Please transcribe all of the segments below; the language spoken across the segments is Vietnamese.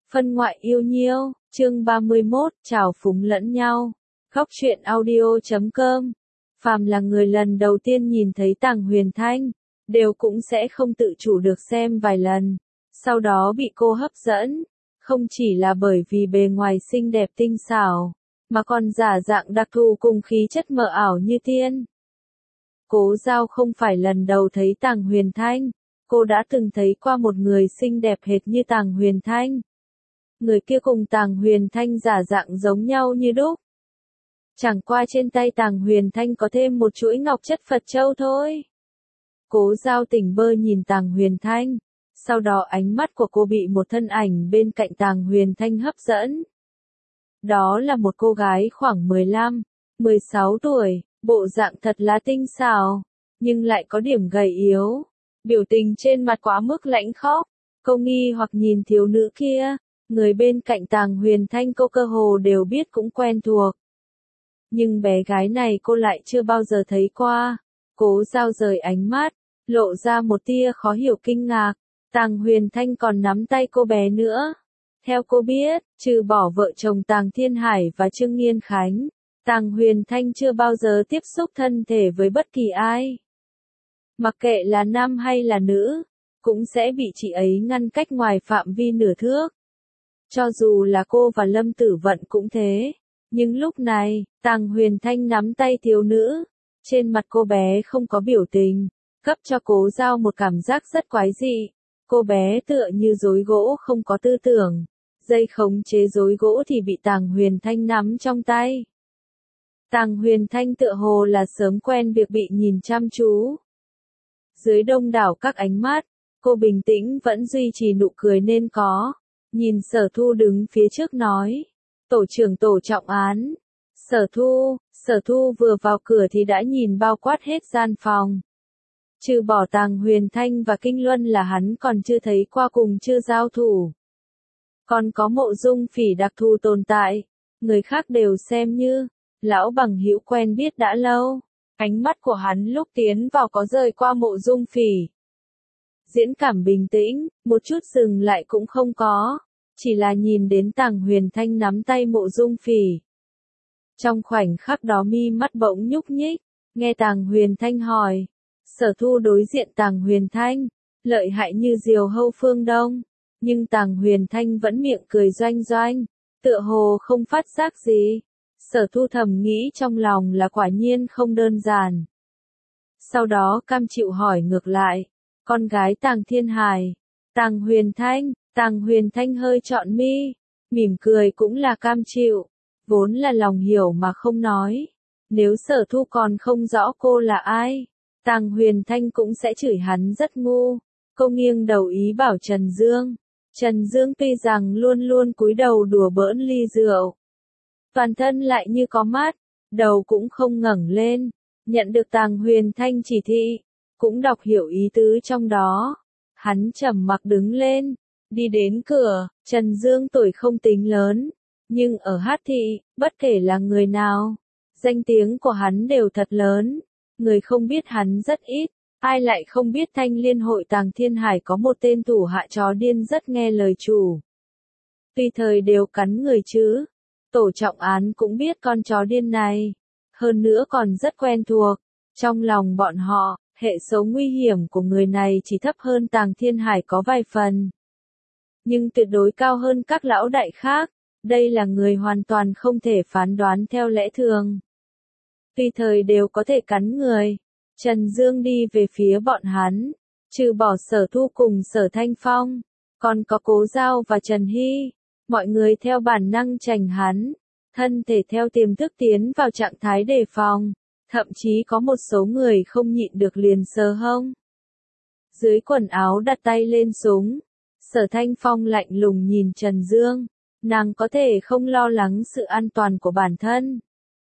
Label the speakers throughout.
Speaker 1: Phân ngoại yêu nhiêu, chương 31, trào phúng lẫn nhau. Góc truyện audio.com. Phàm là người lần đầu tiên nhìn thấy Tàng Huyền Thanh, đều cũng sẽ không tự chủ được xem vài lần, sau đó bị cô hấp dẫn, không chỉ là bởi vì bề ngoài xinh đẹp tinh xảo, mà còn giả dạng đặc thù cùng khí chất mờ ảo như tiên. Cố Giao không phải lần đầu thấy Tàng Huyền Thanh, cô đã từng thấy qua một người xinh đẹp hệt như Tàng Huyền Thanh. Người kia cùng Tàng Huyền Thanh giả dạng giống nhau như đúc. Chẳng qua trên tay Tàng Huyền Thanh có thêm một chuỗi ngọc chất Phật châu thôi. Cố Giao tỉnh bơ nhìn Tàng Huyền Thanh, sau đó ánh mắt của cô bị một thân ảnh bên cạnh Tàng Huyền Thanh hấp dẫn. Đó là một cô gái khoảng 15, 16 tuổi, bộ dạng thật là tinh xảo, nhưng lại có điểm gầy yếu, biểu tình trên mặt quá mức lãnh khốc. Cô nghi hoặc nhìn thiếu nữ kia, người bên cạnh Tàng Huyền Thanh cô cơ hồ đều biết cũng quen thuộc. Nhưng bé gái này cô lại chưa bao giờ thấy qua. Cố Giao rời ánh mắt, lộ ra một tia khó hiểu kinh ngạc. Tàng Huyền Thanh còn nắm tay cô bé nữa. Theo cô biết, trừ bỏ vợ chồng Tàng Thiên Hải và Trương Nghiên Khánh, Tàng Huyền Thanh chưa bao giờ tiếp xúc thân thể với bất kỳ ai. Mặc kệ là nam hay là nữ, cũng sẽ bị chị ấy ngăn cách ngoài phạm vi nửa thước. Cho dù là cô và Lâm Tử Vận cũng thế. Nhưng lúc này, Tàng Huyền Thanh nắm tay thiếu nữ, trên mặt cô bé không có biểu tình, cấp cho Cố Giao một cảm giác rất quái dị. Cô bé tựa như rối gỗ không có tư tưởng, dây khống chế rối gỗ thì bị Tàng Huyền Thanh nắm trong tay. Tàng Huyền Thanh tựa hồ là sớm quen việc bị nhìn chăm chú. Dưới đông đảo các ánh mắt, cô bình tĩnh vẫn duy trì nụ cười nên có. Nhìn Sở Thu đứng phía trước nói. Tổ trưởng tổ trọng án. Sở Thu vừa vào cửa thì đã nhìn bao quát hết gian phòng. Trừ bỏ Tàng Huyền Thanh và Kinh Luân là hắn còn chưa thấy qua cùng chưa giao thủ. Còn có Mộ Dung Phỉ đặc thù tồn tại, người khác đều xem như lão bằng hữu quen biết đã lâu. Ánh mắt của hắn lúc tiến vào có rời qua Mộ Dung Phỉ. Diễn cảm bình tĩnh, một chút dừng lại cũng không có, chỉ là nhìn đến Tàng Huyền Thanh nắm tay Mộ Dung Phỉ. Trong khoảnh khắc đó mi mắt bỗng nhúc nhích, nghe Tàng Huyền Thanh hỏi. Sở Thu đối diện Tàng Huyền Thanh, lợi hại như diều hâu phương đông, nhưng Tàng Huyền Thanh vẫn miệng cười doanh doanh, tựa hồ không phát giác gì. Sở Thu thầm nghĩ trong lòng là quả nhiên không đơn giản. Sau đó cam chịu hỏi ngược lại, con gái Tàng Thiên Hải, Tàng Huyền Thanh hơi trọn mi, mỉm cười cũng là cam chịu, vốn là lòng hiểu mà không nói. Nếu Sở Thu còn không rõ cô là ai, Tàng Huyền Thanh cũng sẽ chửi hắn rất ngu. Cô nghiêng đầu ý bảo Trần Dương. Trần Dương tuy rằng luôn luôn cúi đầu đùa bỡn ly rượu, toàn thân lại như có mắt, đầu cũng không ngẩng lên, nhận được Tàng Huyền Thanh chỉ thị, cũng đọc hiểu ý tứ trong đó. Hắn trầm mặc đứng lên, đi đến cửa. Trần Dương tuổi không tính lớn, nhưng ở Hát thị, bất kể là người nào, danh tiếng của hắn đều thật lớn. Người không biết hắn rất ít, ai lại không biết Thanh Liên hội Tàng Thiên Hải có một tên thủ hạ chó điên rất nghe lời chủ. Tùy thời đều cắn người chứ. Tổ trọng án cũng biết con chó điên này, hơn nữa còn rất quen thuộc. Trong lòng bọn họ, hệ số nguy hiểm của người này chỉ thấp hơn Tàng Thiên Hải có vài phần, nhưng tuyệt đối cao hơn các lão đại khác. Đây là người hoàn toàn không thể phán đoán theo lẽ thường, tùy thời đều có thể cắn người. Trần Dương đi về phía bọn hắn, trừ bỏ Sở Thu cùng Sở Thanh Phong, còn có Cố Giao và Trần Hy. Mọi người theo bản năng tránh hắn, thân thể theo tiềm thức tiến vào trạng thái đề phòng, thậm chí có một số người không nhịn được liền sờ hông. Dưới quần áo đặt tay lên súng, Sở Thanh Phong lạnh lùng nhìn Trần Dương, nàng có thể không lo lắng sự an toàn của bản thân.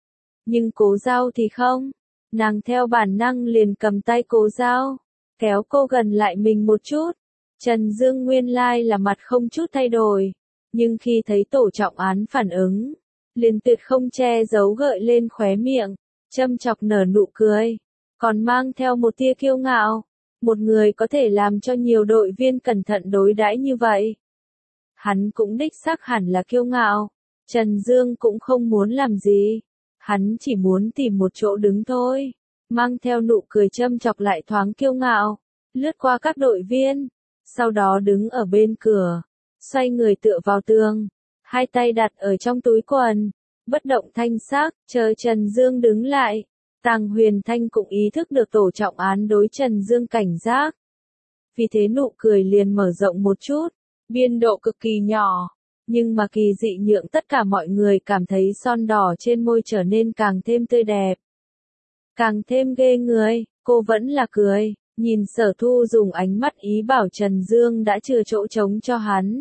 Speaker 1: Nhưng Cố Giao thì không, nàng theo bản năng liền cầm tay Cố Giao, kéo cô gần lại mình một chút. Trần Dương nguyên lai là mặt không chút thay đổi, nhưng khi thấy tổ trọng án phản ứng, liền tuyệt không che giấu gợi lên khóe miệng, châm chọc nở nụ cười, còn mang theo một tia kiêu ngạo. Một người có thể làm cho nhiều đội viên cẩn thận đối đãi như vậy. Hắn cũng đích xác hẳn là kiêu ngạo. Trần Dương cũng không muốn làm gì. Hắn chỉ muốn tìm một chỗ đứng thôi. Mang theo nụ cười châm chọc lại thoáng kiêu ngạo. Lướt qua các đội viên. Sau đó đứng ở bên cửa. Xoay người tựa vào tường. Hai tay đặt ở trong túi quần. Bất động thanh sắc, chờ Trần Dương đứng lại. Tàng Huyền Thanh cũng ý thức được tổ trọng án đối Trần Dương cảnh giác. Vì thế nụ cười liền mở rộng một chút. Biên độ cực kỳ nhỏ. Nhưng mà kỳ dị nhượng tất cả mọi người cảm thấy son đỏ trên môi trở nên càng thêm tươi đẹp. Càng thêm ghê người, cô vẫn là cười, nhìn Sở Thu dùng ánh mắt ý bảo Trần Dương đã chừa chỗ trống cho hắn.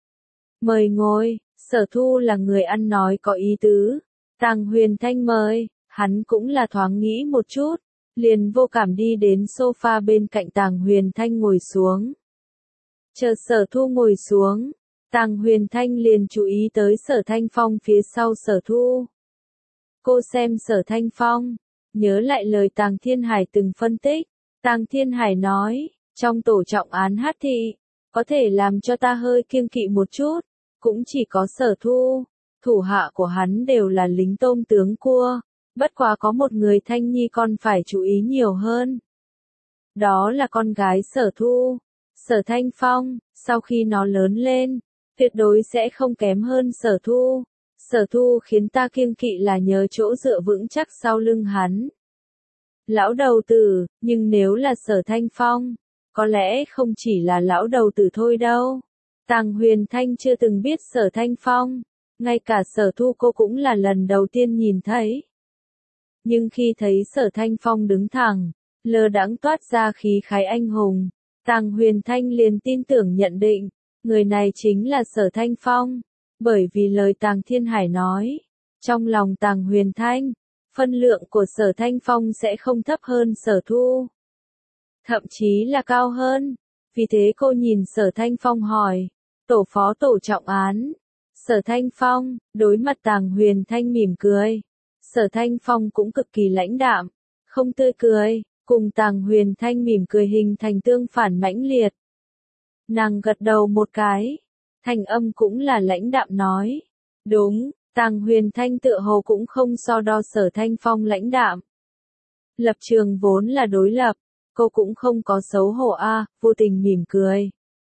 Speaker 1: Mời ngồi, Sở Thu là người ăn nói có ý tứ. Tàng Huyền Thanh mời, hắn cũng là thoáng nghĩ một chút, liền vô cảm đi đến sofa bên cạnh Tàng Huyền Thanh ngồi xuống. Chờ Sở Thu ngồi xuống. Tàng Huyền Thanh liền chú ý tới Sở Thanh Phong phía sau Sở Thu. Cô xem Sở Thanh Phong, nhớ lại lời Tàng Thiên Hải từng phân tích. Tàng Thiên Hải nói, trong tổ trọng án Hát Thị, có thể làm cho ta hơi kiêng kỵ một chút, cũng chỉ có Sở Thu. Thủ hạ của hắn đều là lính tôm tướng cua, bất quá có một người Thanh Nhi con phải chú ý nhiều hơn. Đó là con gái Sở Thu, Sở Thanh Phong, sau khi nó lớn lên, tuyệt đối sẽ không kém hơn Sở Thu. Sở Thu khiến ta kiêng kỵ là nhờ chỗ dựa vững chắc sau lưng hắn. Lão đầu tử, nhưng nếu là Sở Thanh Phong, có lẽ không chỉ là lão đầu tử thôi đâu. Tàng Huyền Thanh chưa từng biết Sở Thanh Phong, ngay cả Sở Thu cô cũng là lần đầu tiên nhìn thấy. Nhưng khi thấy Sở Thanh Phong đứng thẳng, lơ đãng toát ra khí khái anh hùng, Tàng Huyền Thanh liền tin tưởng nhận định, người này chính là Sở Thanh Phong, bởi vì lời Tàng Thiên Hải nói, trong lòng Tàng Huyền Thanh, phân lượng của Sở Thanh Phong sẽ không thấp hơn Sở Thu, thậm chí là cao hơn. Vì thế cô nhìn Sở Thanh Phong hỏi, tổ phó tổ trọng án. Sở Thanh Phong, đối mặt Tàng Huyền Thanh mỉm cười. Sở Thanh Phong cũng cực kỳ lãnh đạm, không tươi cười, cùng Tàng Huyền Thanh mỉm cười hình thành tương phản mãnh liệt. Nàng gật đầu một cái, thanh âm cũng là lãnh đạm nói. Đúng, Tàng Huyền Thanh tựa hồ cũng không so đo Sở Thanh Phong lãnh đạm. Lập trường vốn là đối lập, cô cũng không có xấu hổ vô tình mỉm cười.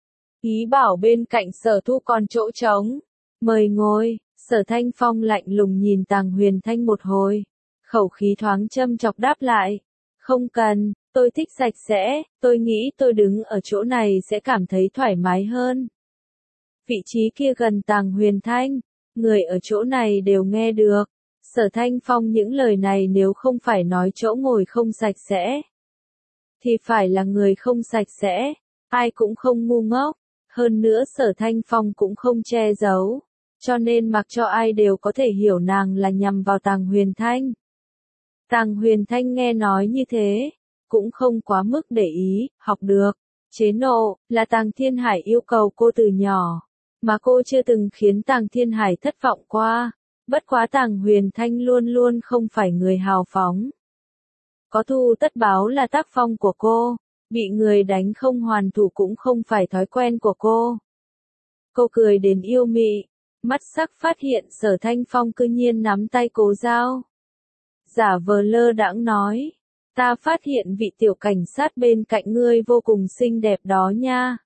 Speaker 1: Ý bảo bên cạnh Sở Thu còn chỗ trống, mời ngồi. Sở Thanh Phong lạnh lùng nhìn Tàng Huyền Thanh một hồi, khẩu khí thoáng châm chọc đáp lại. Không cần, tôi thích sạch sẽ, tôi nghĩ tôi đứng ở chỗ này sẽ cảm thấy thoải mái hơn. Vị trí kia gần Tàng Huyền Thanh, người ở chỗ này đều nghe được. Sở Thanh Phong những lời này nếu không phải nói chỗ ngồi không sạch sẽ, thì phải là người không sạch sẽ, ai cũng không ngu ngốc. Hơn nữa Sở Thanh Phong cũng không che giấu, cho nên mặc cho ai đều có thể hiểu nàng là nhằm vào Tàng Huyền Thanh. Tàng Huyền Thanh nghe nói như thế, cũng không quá mức để ý, học được. Chế nộ, là Tàng Thiên Hải yêu cầu cô từ nhỏ, mà cô chưa từng khiến Tàng Thiên Hải thất vọng qua. Bất quá Tàng Huyền Thanh luôn luôn không phải người hào phóng. Có thù tất báo là tác phong của cô, bị người đánh không hoàn thủ cũng không phải thói quen của cô. Cô cười đến yêu mị, mắt sắc phát hiện Sở Thanh Phong cư nhiên nắm tay Cố Giao. Giả vờ lơ đãng nói, ta phát hiện vị tiểu cảnh sát bên cạnh ngươi vô cùng xinh đẹp đó nha.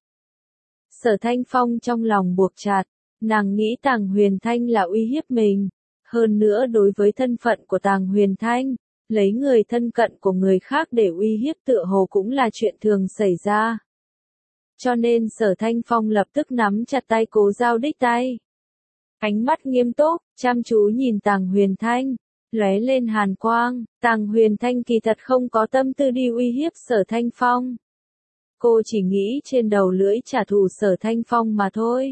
Speaker 1: Sở Thanh Phong trong lòng buộc chặt, nàng nghĩ Tàng Huyền Thanh là uy hiếp mình. Hơn nữa đối với thân phận của Tàng Huyền Thanh, lấy người thân cận của người khác để uy hiếp tựa hồ cũng là chuyện thường xảy ra. Cho nên Sở Thanh Phong lập tức nắm chặt tay Cố Giao đích tay. Ánh mắt nghiêm túc, chăm chú nhìn Tàng Huyền Thanh, lóe lên hàn quang. Tàng Huyền Thanh kỳ thật không có tâm tư đi uy hiếp Sở Thanh Phong. Cô chỉ nghĩ trên đầu lưỡi trả thù Sở Thanh Phong mà thôi.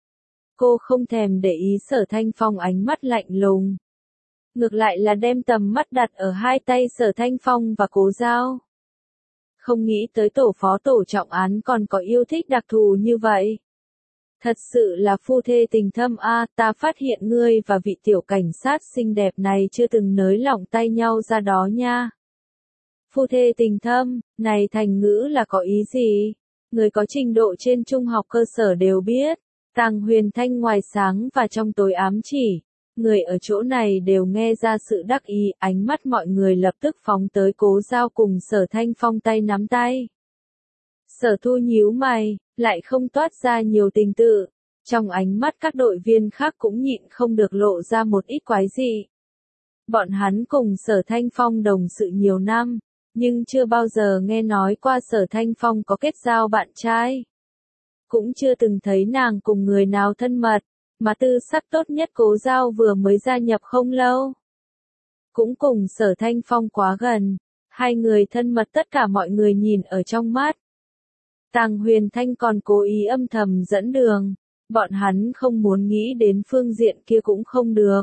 Speaker 1: Cô không thèm để ý Sở Thanh Phong ánh mắt lạnh lùng. Ngược lại là đem tầm mắt đặt ở hai tay Sở Thanh Phong và Cố Giao. Không nghĩ tới tổ phó tổ trọng án còn có yêu thích đặc thù như vậy. Thật sự là phu thê tình thâm ta phát hiện ngươi và vị tiểu cảnh sát xinh đẹp này chưa từng nới lỏng tay nhau ra đó nha. Phu thê tình thâm, này thành ngữ là có ý gì? Người có trình độ trên trung học cơ sở đều biết. Tàng Huyền Thanh ngoài sáng và trong tối ám chỉ, người ở chỗ này đều nghe ra sự đắc ý, ánh mắt mọi người lập tức phóng tới Cố Giao cùng Sở Thanh Phong tay nắm tay. Sở Thu nhíu mày, lại không toát ra nhiều tình tự, trong ánh mắt các đội viên khác cũng nhịn không được lộ ra một ít quái dị. Bọn hắn cùng Sở Thanh Phong đồng sự nhiều năm, nhưng chưa bao giờ nghe nói qua Sở Thanh Phong có kết giao bạn trai. Cũng chưa từng thấy nàng cùng người nào thân mật, mà tư sắc tốt nhất Cố Giao vừa mới gia nhập không lâu. Cũng cùng Sở Thanh Phong quá gần, hai người thân mật tất cả mọi người nhìn ở trong mắt. Tàng Huyền Thanh còn cố ý âm thầm dẫn đường, bọn hắn không muốn nghĩ đến phương diện kia cũng không được.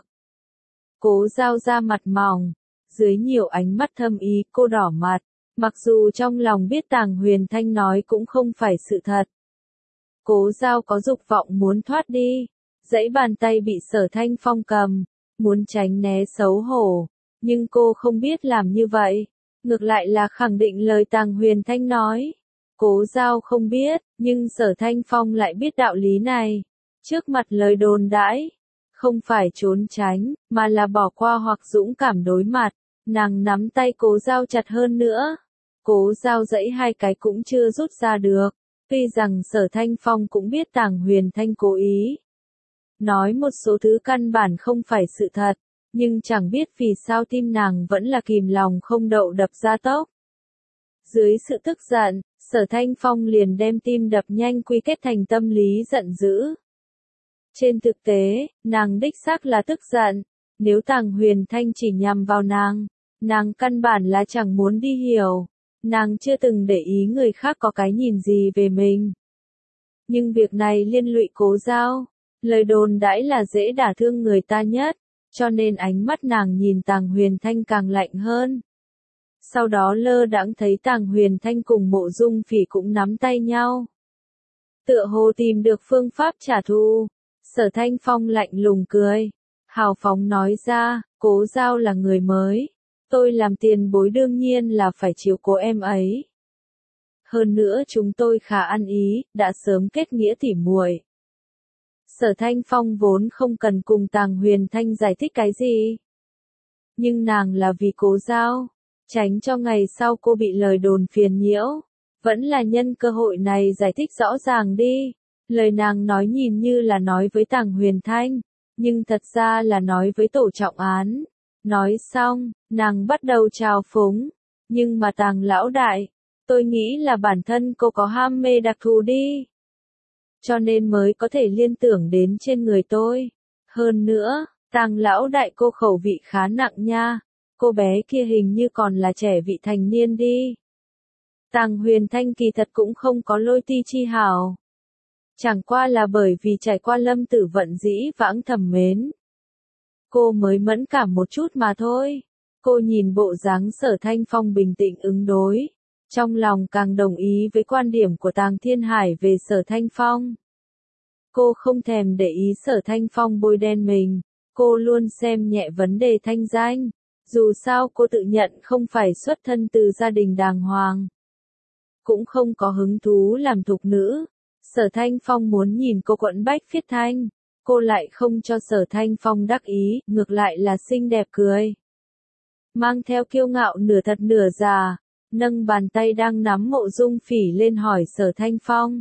Speaker 1: Cố Giao ra mặt mỏng, dưới nhiều ánh mắt thâm ý cô đỏ mặt, mặc dù trong lòng biết Tàng Huyền Thanh nói cũng không phải sự thật. Cố Giao có dục vọng muốn thoát đi, dãy bàn tay bị Sở Thanh Phong cầm, muốn tránh né xấu hổ, nhưng cô không biết làm như vậy, ngược lại là khẳng định lời Tàng Huyền Thanh nói. Cố Giao không biết, nhưng Sở Thanh Phong lại biết đạo lý này. Trước mặt lời đồn đãi, không phải trốn tránh, mà là bỏ qua hoặc dũng cảm đối mặt. Nàng nắm tay Cố Giao chặt hơn nữa. Cố Giao dãy hai cái cũng chưa rút ra được. Tuy rằng Sở Thanh Phong cũng biết Tàng Huyền Thanh cố ý nói một số thứ căn bản không phải sự thật, nhưng chẳng biết vì sao tim nàng vẫn là kìm lòng không đậu đập ra tốc. Dưới sự tức giận, Sở Thanh Phong liền đem tim đập nhanh quy kết thành tâm lý giận dữ. Trên thực tế, nàng đích xác là tức giận, nếu Tàng Huyền Thanh chỉ nhằm vào nàng căn bản là chẳng muốn đi hiểu, nàng chưa từng để ý người khác có cái nhìn gì về mình. Nhưng việc này liên lụy Cố Giao, lời đồn đãi là dễ đả thương người ta nhất, cho nên ánh mắt nàng nhìn Tàng Huyền Thanh càng lạnh hơn. Sau đó lơ đãng thấy Tàng Huyền Thanh cùng Mộ Dung Phỉ cũng nắm tay nhau. Tựa hồ tìm được phương pháp trả thù, Sở Thanh Phong lạnh lùng cười, hào phóng nói ra, Cố Giao là người mới, tôi làm tiền bối đương nhiên là phải chiếu cố em ấy. Hơn nữa chúng tôi khá ăn ý, đã sớm kết nghĩa tỉ muội. Sở Thanh Phong vốn không cần cùng Tàng Huyền Thanh giải thích cái gì. Nhưng nàng là vì Cố Giao, tránh cho ngày sau cô bị lời đồn phiền nhiễu, vẫn là nhân cơ hội này giải thích rõ ràng đi. Lời nàng nói nhìn như là nói với Tàng Huyền Thanh, nhưng thật ra là nói với tổ trọng án. Nói xong, nàng bắt đầu trào phúng, nhưng mà Tàng lão đại, tôi nghĩ là bản thân cô có ham mê đặc thù đi. Cho nên mới có thể liên tưởng đến trên người tôi. Hơn nữa, Tàng lão đại cô khẩu vị khá nặng nha, cô bé kia hình như còn là trẻ vị thành niên đi. Tàng Huyền Thanh kỳ thật cũng không có lôi ti chi hảo. Chẳng qua là bởi vì trải qua lâm tử vận dĩ vãng thầm mến. Cô mới mẫn cảm một chút mà thôi. Cô nhìn bộ dáng Sở Thanh Phong bình tĩnh ứng đối. Trong lòng càng đồng ý với quan điểm của Tàng Thiên Hải về Sở Thanh Phong. Cô không thèm để ý Sở Thanh Phong bôi đen mình. Cô luôn xem nhẹ vấn đề thanh danh. Dù sao cô tự nhận không phải xuất thân từ gia đình đàng hoàng. Cũng không có hứng thú làm thục nữ. Sở Thanh Phong muốn nhìn cô quẫn bách phiết thanh. Cô lại không cho Sở Thanh Phong đắc ý, ngược lại là xinh đẹp cười. Mang theo kiêu ngạo nửa thật nửa giả, nâng bàn tay đang nắm Mộ Dung Phỉ lên hỏi Sở Thanh Phong.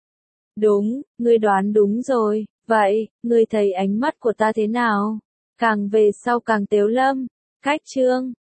Speaker 1: Đúng, ngươi đoán đúng rồi, vậy, ngươi thấy ánh mắt của ta thế nào? Càng về sau càng tếu lâm, cách chương.